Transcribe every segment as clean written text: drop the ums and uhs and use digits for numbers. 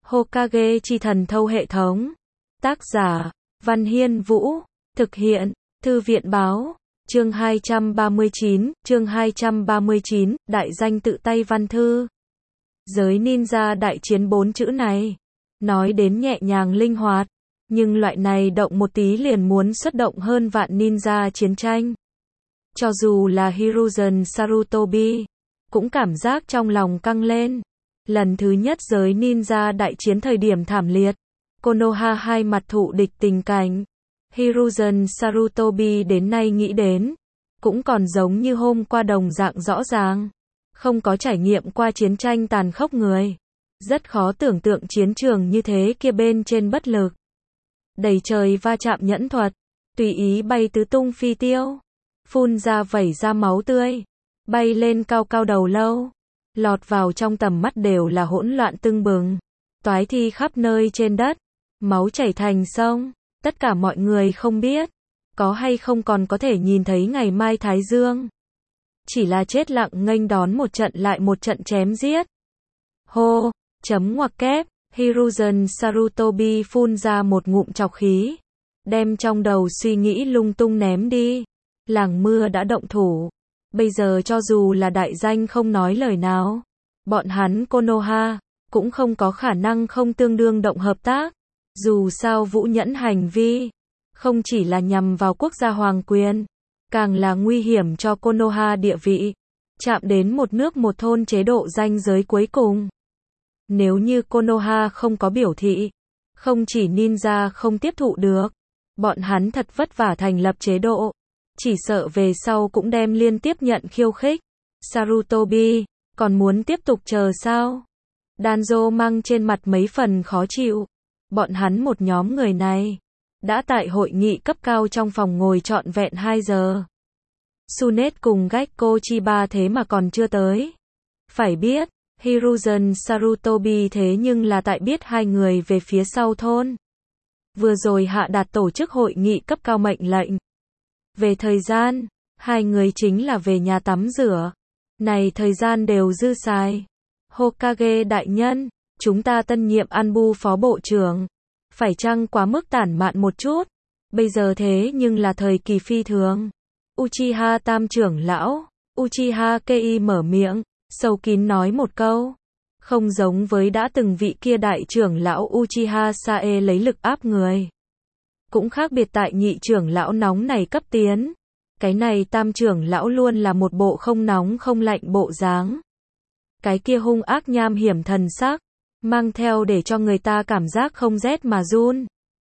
Hokage chi thần thâu hệ thống. Tác giả, Văn Hiên Vũ. Thực hiện, Thư viện Báo. Chương 239, đại danh tự tay văn thư. Giới ninja đại chiến 4 chữ này. Nói đến nhẹ nhàng linh hoạt, nhưng loại này động một tí liền muốn xuất động hơn vạn ninja chiến tranh. Cho dù là Hiruzen Sarutobi, cũng cảm giác trong lòng căng lên. Lần thứ nhất giới ninja đại chiến thời điểm thảm liệt, Konoha hai mặt thụ địch tình cảnh. Hiruzen Sarutobi đến nay nghĩ đến, cũng còn giống như hôm qua đồng dạng rõ ràng. Không có trải nghiệm qua chiến tranh tàn khốc người, rất khó tưởng tượng chiến trường như thế kia bên trên bất lực. Đầy trời va chạm nhẫn thuật, tùy ý bay tứ tung phi tiêu, phun ra vẩy ra máu tươi, bay lên cao cao đầu lâu, lọt vào trong tầm mắt đều là hỗn loạn tưng bừng, toái thi khắp nơi trên đất, máu chảy thành sông. Tất cả mọi người không biết, có hay không còn có thể nhìn thấy ngày mai Thái Dương. Chỉ là chết lặng nghênh đón một trận lại một trận chém giết. Hô, chấm ngoặc kép, Hiruzen Sarutobi phun ra một ngụm trọc khí, đem trong đầu suy nghĩ lung tung ném đi. Làng mưa đã động thủ, bây giờ cho dù là đại danh không nói lời nào, bọn hắn Konoha cũng không có khả năng không tương đương động hợp tác. Dù sao Vũ Nhẫn hành vi không chỉ là nhằm vào quốc gia hoàng quyền, càng là nguy hiểm cho Konoha địa vị, chạm đến một nước một thôn chế độ ranh giới cuối cùng. Nếu như Konoha không có biểu thị, không chỉ ninja không tiếp thụ được, bọn hắn thật vất vả thành lập chế độ, chỉ sợ về sau cũng đem liên tiếp nhận khiêu khích. Sarutobi, còn muốn tiếp tục chờ sao? Danzo mang trên mặt mấy phần khó chịu. Bọn hắn một nhóm người này đã tại hội nghị cấp cao trong phòng ngồi trọn vẹn 2 giờ. Tsunet cùng Gekko Chiba thế mà còn chưa tới. Phải biết, Hiruzen Sarutobi thế nhưng là tại biết hai người về phía sau thôn. Vừa rồi hạ đạt tổ chức hội nghị cấp cao mệnh lệnh. Về thời gian, hai người chính là về nhà tắm rửa. Này thời gian đều dư xài. Hokage đại nhân, chúng ta tân nhiệm Anbu phó bộ trưởng, phải chăng quá mức tản mạn một chút? Bây giờ thế nhưng là thời kỳ phi thường. Uchiha tam trưởng lão, Uchiha Kei mở miệng, sâu kín nói một câu. Không giống với đã từng vị kia đại trưởng lão Uchiha Sae lấy lực áp người. Cũng khác biệt tại nhị trưởng lão nóng này cấp tiến. Cái này tam trưởng lão luôn là một bộ không nóng không lạnh bộ dáng. Cái kia hung ác nham hiểm thần sắc, mang theo để cho người ta cảm giác không rét mà run.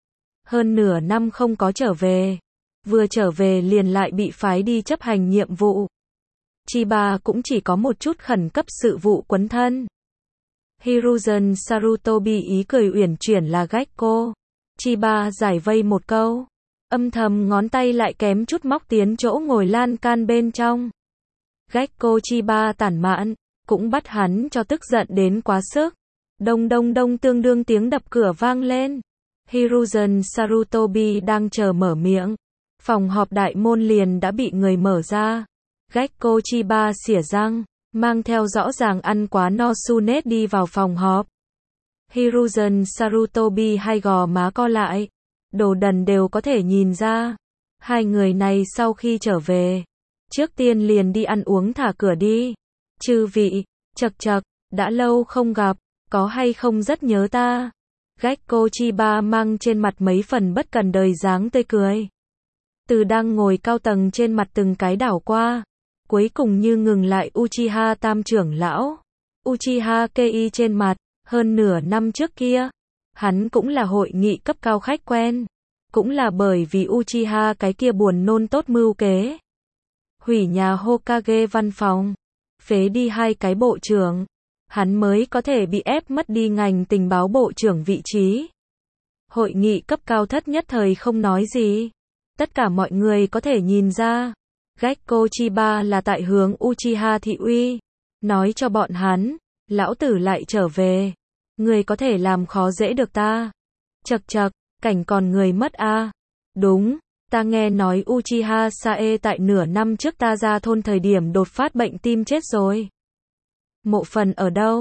Hơn nửa năm không có trở về, vừa trở về liền lại bị phái đi chấp hành nhiệm vụ. Chiba cũng chỉ có một chút khẩn cấp sự vụ quấn thân. Hiruzen Sarutobi ý cười uyển chuyển là Gekko. Chiba giải vây một câu, âm thầm ngón tay lại kém chút móc tiến chỗ ngồi lan can bên trong. Gekko Chiba tản mạn, cũng bắt hắn cho tức giận đến quá sức. Đông đông đông tương đương tiếng đập cửa vang lên. Hiruzen Sarutobi đang chờ mở miệng. Phòng họp đại môn liền đã bị người mở ra. Gekko Chiba xỉa răng, mang theo rõ ràng ăn quá no Tsunet đi vào phòng họp. Hiruzen Sarutobi hai gò má co lại. Đồ đần đều có thể nhìn ra. Hai người này sau khi trở về, trước tiên liền đi ăn uống thả cửa đi. Chư vị, chậc chậc, đã lâu không gặp. Có hay không rất nhớ ta? Gekko Chiba mang trên mặt mấy phần bất cần đời dáng tươi cười. Từ đang ngồi cao tầng trên mặt từng cái đảo qua, cuối cùng như ngừng lại Uchiha tam trưởng lão. Uchiha Kei trên mặt, hơn nửa năm trước kia, hắn cũng là hội nghị cấp cao khách quen. Cũng là bởi vì Uchiha cái kia buồn nôn tốt mưu kế. Hủy nhà Hokage văn phòng, phế đi hai cái bộ trưởng. Hắn mới có thể bị ép mất đi ngành tình báo bộ trưởng vị trí. Hội nghị cấp cao thất nhất thời không nói gì. Tất cả mọi người có thể nhìn ra, Gekko Chiba là tại hướng Uchiha thị uy. Nói cho bọn hắn, lão tử lại trở về. Người có thể làm khó dễ được ta. Chậc chậc, cảnh còn người mất a. Đúng, ta nghe nói Uchiha Sae tại nửa năm trước ta ra thôn thời điểm đột phát bệnh tim chết rồi. Mộ phần ở đâu?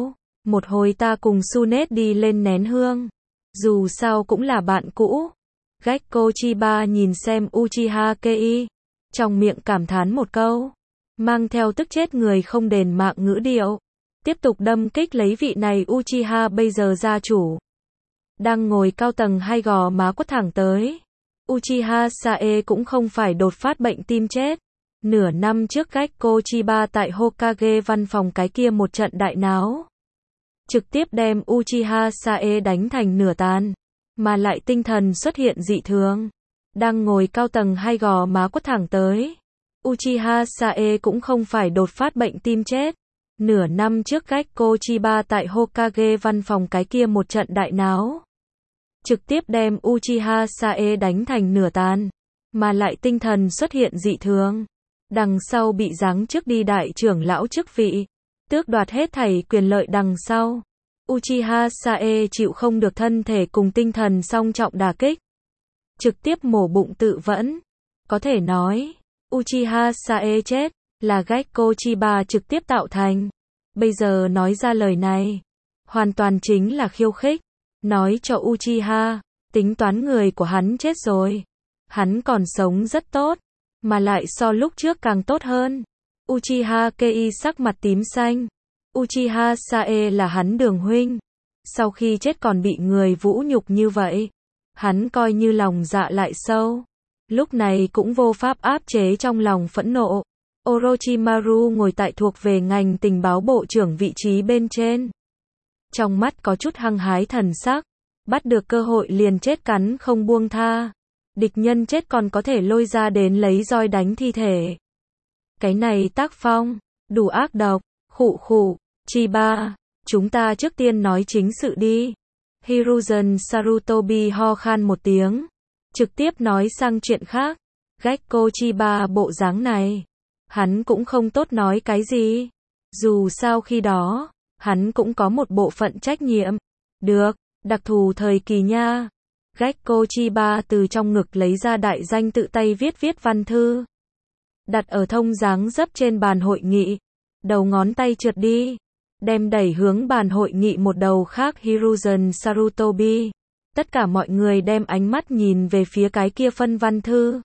Một hồi ta cùng Tsunade đi lên nén hương. Dù sao cũng là bạn cũ. Gekko Chiba nhìn xem Uchiha Kei. Trong miệng cảm thán một câu. Mang theo tức chết người không đền mạng ngữ điệu. Tiếp tục đâm kích lấy vị này Uchiha bây giờ gia chủ. Đang ngồi cao tầng hai gò má quất thẳng tới. Uchiha Sae cũng không phải đột phát bệnh tim chết. Nửa năm trước Gekko Chiba tại Hokage văn phòng cái kia một trận đại náo. Trực tiếp đem Uchiha Sae đánh thành nửa tàn. Mà lại tinh thần xuất hiện dị thường. Đang ngồi cao tầng hai gò má quất thẳng tới. Uchiha Sae cũng không phải đột phát bệnh tim chết. Nửa năm trước Gekko Chiba tại Hokage văn phòng cái kia một trận đại náo. Trực tiếp đem Uchiha Sae đánh thành nửa tàn. Mà lại tinh thần xuất hiện dị thường. Đằng sau bị giáng chức đi đại trưởng lão chức vị. Tước đoạt hết thảy quyền lợi đằng sau. Uchiha Sae chịu không được thân thể cùng tinh thần song trọng đả kích. Trực tiếp mổ bụng tự vẫn. Có thể nói, Uchiha Sae chết, là Gekko Chiba trực tiếp tạo thành. Bây giờ nói ra lời này, hoàn toàn chính là khiêu khích. Nói cho Uchiha, tính toán người của hắn chết rồi. Hắn còn sống rất tốt, mà lại so lúc trước càng tốt hơn. Uchiha Kei sắc mặt tím xanh. Uchiha Sae là hắn đường huynh. Sau khi chết còn bị người vũ nhục như vậy. Hắn coi như lòng dạ lại sâu. Lúc này cũng vô pháp áp chế trong lòng phẫn nộ. Orochimaru ngồi tại thuộc về ngành tình báo bộ trưởng vị trí bên trên. Trong mắt có chút hăng hái thần sắc. Bắt được cơ hội liền chết cắn không buông tha. Địch nhân chết còn có thể lôi ra đến lấy roi đánh thi thể. Cái này tác phong, đủ ác độc. Khụ khụ, Chiba, chúng ta trước tiên nói chính sự đi. Hiruzen Sarutobi ho khan một tiếng. Trực tiếp nói sang chuyện khác. Gekko Chiba bộ dáng này. Hắn cũng không tốt nói cái gì. Dù sao khi đó, hắn cũng có một bộ phận trách nhiệm. Được, đặc thù thời kỳ nha. Gekko Chiba từ trong ngực lấy ra đại danh tự tay viết văn thư. Đặt ở thông dáng dấp trên bàn hội nghị. Đầu ngón tay trượt đi. Đem đẩy hướng bàn hội nghị một đầu khác Hiruzen Sarutobi. Tất cả mọi người đem ánh mắt nhìn về phía cái kia phân văn thư.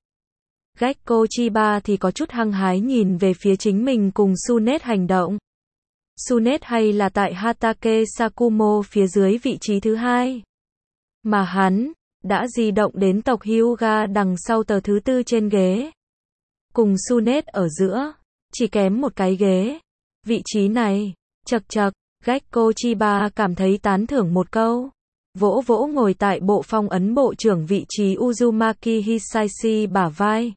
Gekko Chiba thì có chút hăng hái nhìn về phía chính mình cùng Tsunade hành động. Tsunade hay là tại Hatake Sakumo phía dưới vị trí thứ hai. Mà hắn, đã di động đến tộc Hyuga đằng sau tờ thứ tư trên ghế. Cùng Tsunade ở giữa, chỉ kém một cái ghế. Vị trí này, chậc chậc, Gekko Chiba cảm thấy tán thưởng một câu. Vỗ vỗ ngồi tại bộ phong ấn bộ trưởng vị trí Uzumaki Hisashi bả vai.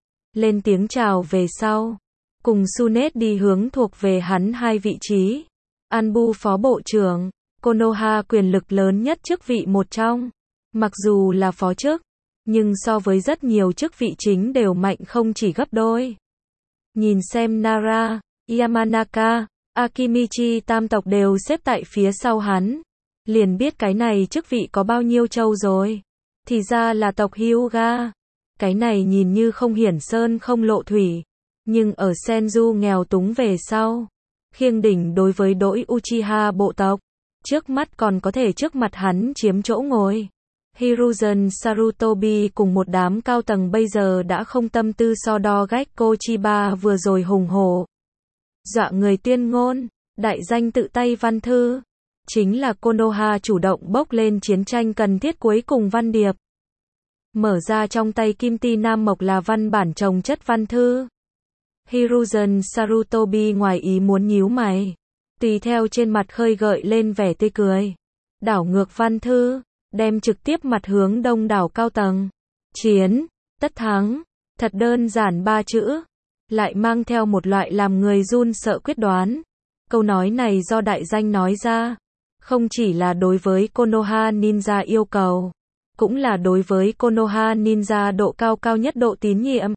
Lên tiếng chào về sau. Cùng Tsunade đi hướng thuộc về hắn hai vị trí. Anbu phó bộ trưởng, Konoha quyền lực lớn nhất chức vị một trong. Mặc dù là phó chức, nhưng so với rất nhiều chức vị chính đều mạnh không chỉ gấp đôi. Nhìn xem Nara, Yamanaka, Akimichi tam tộc đều xếp tại phía sau hắn. Liền biết cái này chức vị có bao nhiêu trâu rồi. Thì ra là tộc Hyuga. Cái này nhìn như không hiển sơn không lộ thủy. Nhưng ở Senju nghèo túng về sau. Khiêng đỉnh đối với đội Uchiha bộ tộc. Trước mắt còn có thể trước mặt hắn chiếm chỗ ngồi. Hiruzen Sarutobi cùng một đám cao tầng bây giờ đã không tâm tư so đo Gekko Chiba vừa rồi hùng hổ. Dọa người tuyên ngôn, đại danh tự tay văn thư. Chính là Konoha chủ động bốc lên chiến tranh cần thiết cuối cùng văn điệp. Mở ra trong tay Kim Ti Nam Mộc là văn bản chồng chất văn thư. Hiruzen Sarutobi ngoài ý muốn nhíu mày. Tùy theo trên mặt khơi gợi lên vẻ tươi cười. Đảo ngược văn thư, đem trực tiếp mặt hướng đông đảo cao tầng. Chiến, tất thắng, thật đơn giản ba chữ. Lại mang theo một loại làm người run sợ quyết đoán. Câu nói này do đại danh nói ra. Không chỉ là đối với Konoha Ninja yêu cầu, cũng là đối với Konoha Ninja độ cao nhất độ tín nhiệm.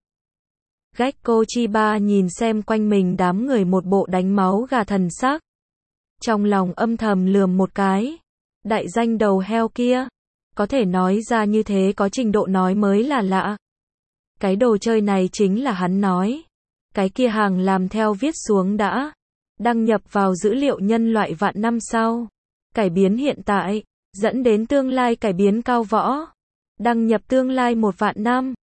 Gekko Chiba nhìn xem quanh mình đám người một bộ đánh máu gà thần sắc. Trong lòng âm thầm lườm một cái. Đại danh đầu heo kia. Có thể nói ra như thế có trình độ nói mới là lạ. Cái đồ chơi này chính là hắn nói. Cái kia hàng làm theo viết xuống đã. đăng nhập vào dữ liệu nhân loại vạn năm sau, cải biến hiện tại, dẫn đến tương lai cải biến cao võ, đăng nhập tương lai 1 vạn năm.